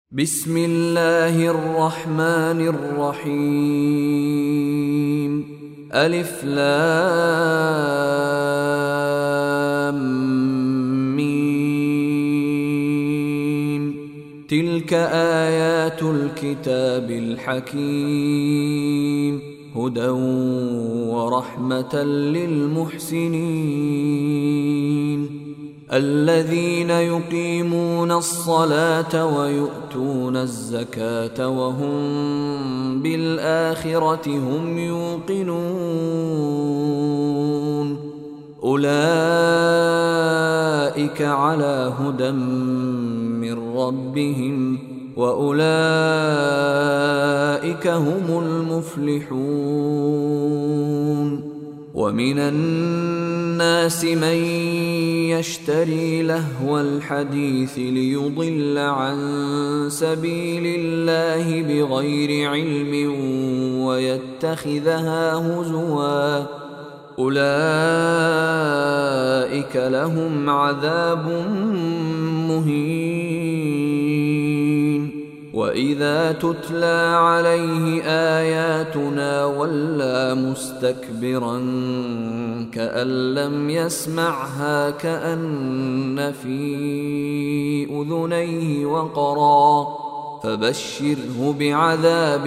بسم الله الرحمن الرحيم. ألف لام ميم. تلك آيات الكتاب الحكيم، هدى ورحمة للمحسنين الذين يقيمون الصلاة ويؤتون الزكاة وهم بالآخرة هم يوقنون. أولئك على هدى من ربهم وأولئك هم المفلحون. ومن الناس من يشتري لهو الحديث ليضل عن سبيل الله بغير علم ويتخذها هزوا، أولئك لهم عذاب مهين. وإذا تتلى عليه آياتنا ولى مستكبرا كأن لم يسمعها كأن في أذنيه وقرا، فبشره بعذاب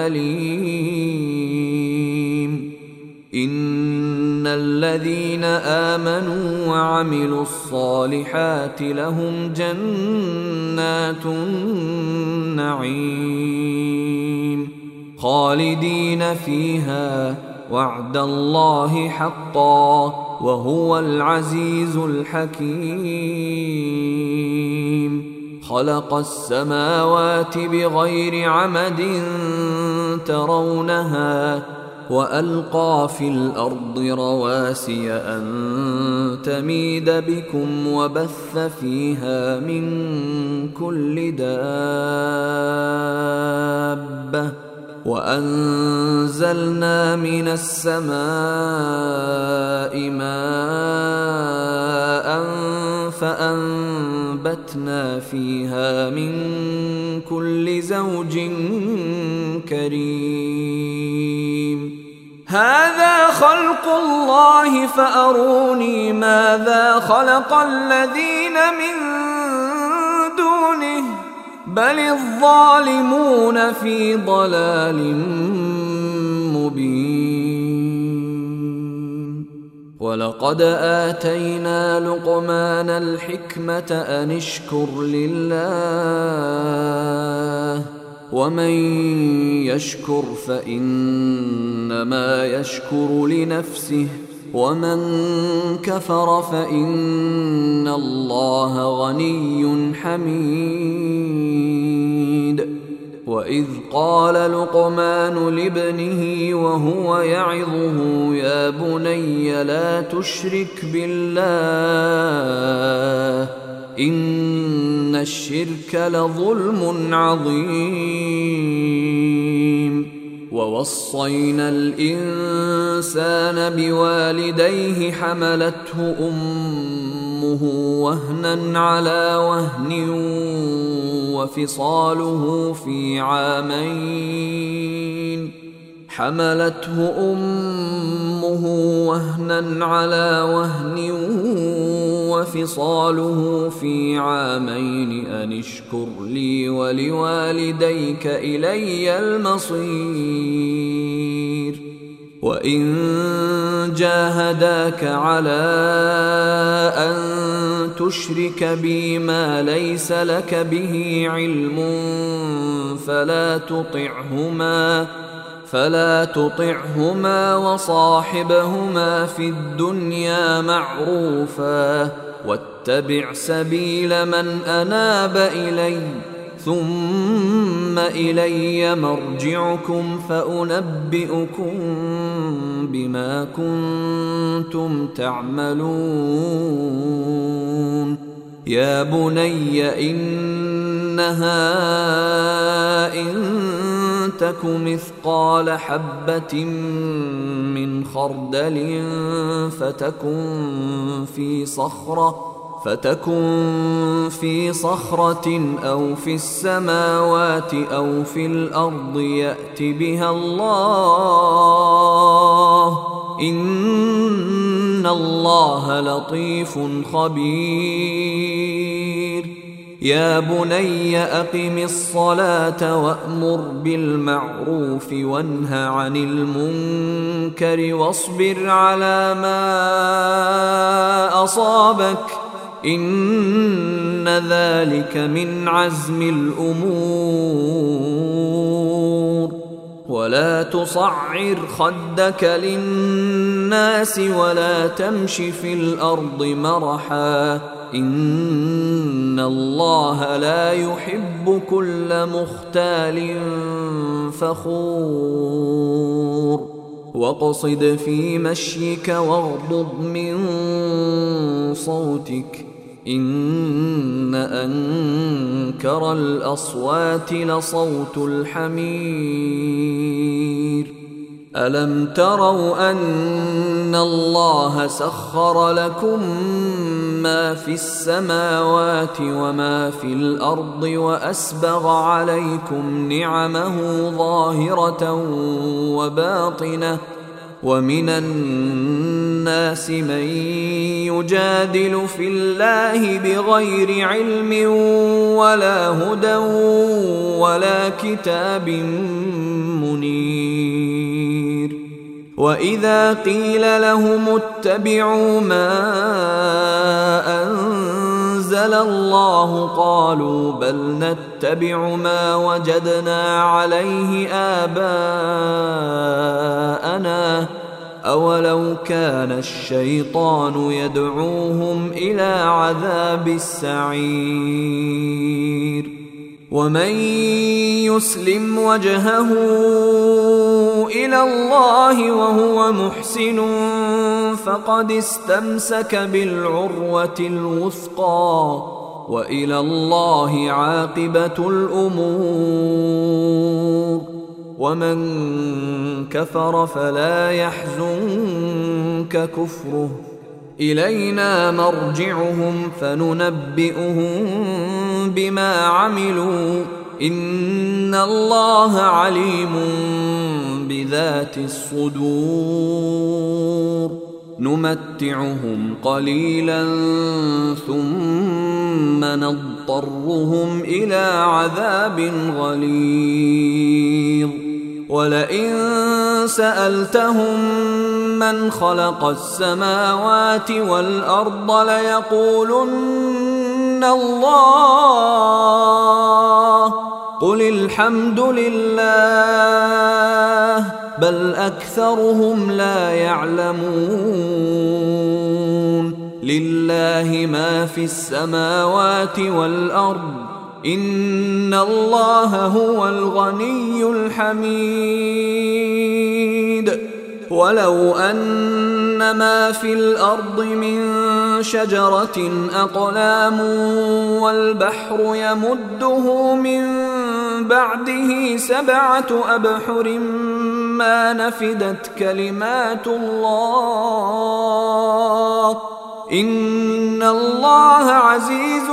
أليم. إن الذين آمنوا وعملوا الصالحات لهم جنات النعيم خالدين فيها، وعد الله حقا وهو العزيز الحكيم. خلق السماوات بغير عمد ترونها وألقى في الأرض رواسي أن تميد بكم وبث فيها من كل دابة، وأنزلنا من السماء ماء فأنبتنا فيها من كل زوج كريم. هذا خلق الله فأروني ماذا خلق الذين من دونه، بل الظالمون في ضلال مبين. ولقد آتينا لقمان الحكمة أن اشكر لله، ومن يشكر فإنما يشكر لنفسه، ومن كفر فإن الله غني حميد. وإذ قال لقمان لابنه وهو يعظه يا بني لا تشرك بالله إن الشرك لظلم عظيم. ووصينا الإنسان بوالديه حملته أمه وهنا على وهن وفصاله في عامين، حملته أمه وهنا على وهن وفصاله في عامين أن اشكر لي ولوالديك إلي المصير. وإن جاهداك على أن تشرك بي ما ليس لك به علم فلا تطعهما وصاحبهما في الدنيا معروفا، واتبع سبيل من أناب إلي، ثم إلي مرجعكم فأنبئكم بما كنتم تعملون. يا بني إنها إن تك مثقال حبة من خردل فتكن في صخرة فتكن في صخرة أو في السماوات أو في الأرض يأت بها الله، إن الله لطيف خبير. يا بني أقم الصلاة وأمر بالمعروف وانه عن المنكر واصبر على ما أصابك، إن ذلك من عزم الأمور. ولا تصعر خدك للناس ولا تمش في الأرض مرحا، إن الله لا يحب كل مختال فخور. واقصد في مشيك واغضض من صوتك، إن أنكر الأصوات لصوت الحمير. ألم تروا أن الله سخر لكم ما في السماوات وما في الأرض وأسبغ عليكم نعمه ظاهرة وباطنة، ومن الناس من يجادل في الله بغير علم ولا هدى ولا كتاب منير. وإذا قيل لهم اتبعوا ما أنزل الله قالوا بل نتبع ما وجدنا عليه آباءنا، أولو كان الشيطان يدعوهم إلى عذاب السعير. ومن يسلم وجهه إلى الله وهو محسن فقد استمسك بالعروة الوثقى، وإلى الله عاقبة الأمور. ومن كفر فلا يحزنك كفره، إلينا مرجعهم فننبئهم بما عملوا، إن الله عليم بذات الصدور. نمتعهم قليلا ثم نضطرهم إلى عذاب غليظ. ولئن سألتهم من خلق السماوات والأرض ليقولن الله، قل الحمد لله، بل أكثرهم لا يعلمون. لله ما في السماوات والأرض، إن الله هو الغني الحميد. ولو أن ما في الأرض من شجرة أقلام والبحر يمده من بعده 7 أبحر ما نفدت كلمات الله، إن الله عزيز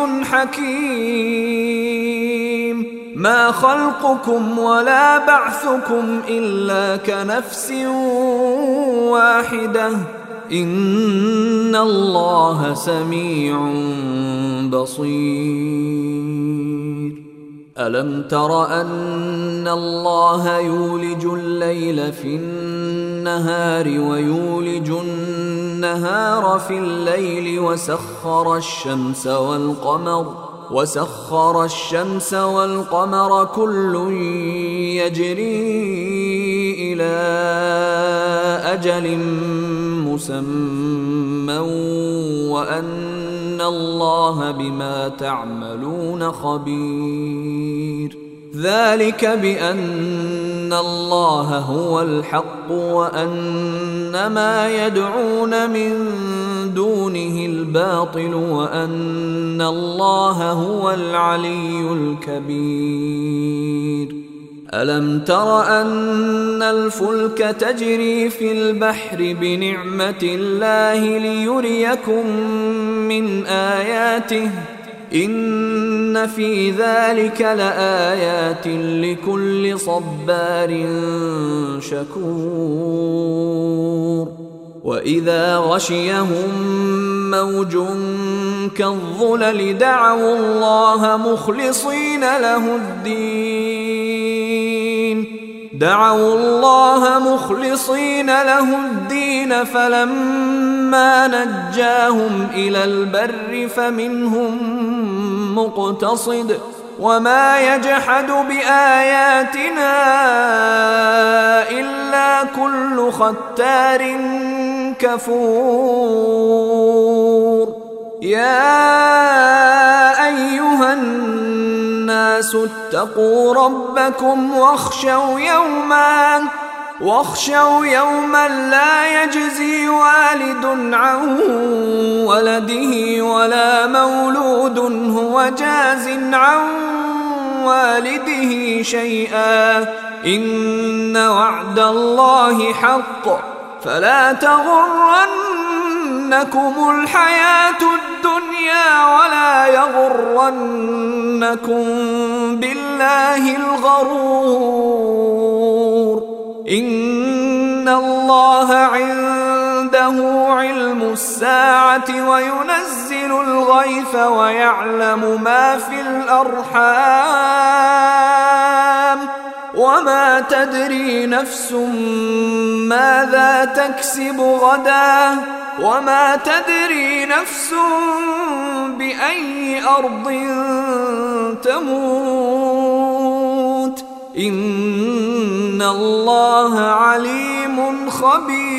حكيم. ما خلقكم ولا بعثكم إلا كنفس واحدة، إن الله سميع بصير. ألم تر أن الله يولج الليل في النهار ويولج النهار في الليل وسخر الشمس والقمر كل يجري إلى أجل مسمى وأن الله بما تعملون خبير. ذلك بأن الله هو الحق وأن ما يدعون من دونه الباطل وأن الله هو العلي الكبير. ألم تر أن الفلك تجري في البحر بنعمة الله ليريكم من آياته إن في ذلك لآيات لكل صبار شكور وإذا غشيهم موج كالظلل دعوا الله مخلصين له الدين فلما نجاهم إلى البر فمنهم مقتصد وما يجحد بآياتنا إلا كل ختار كفور يا أيها الناس اتقوا ربكم واخشوا يوما لا يجزي والد عن ولده ولا مولود هو جاز عن والده شيئا إن وعد الله حق فلا تغرنكم الحياة الدنيا ولا يغرنكم بالله الغرور إن الله عنده علم الساعة وينزل الغيث ويعلم ما في الأرحام وما تدري نفس ماذا تكسب غدا وما تدري نفس بأي أرض تموت إن الله عليم خبير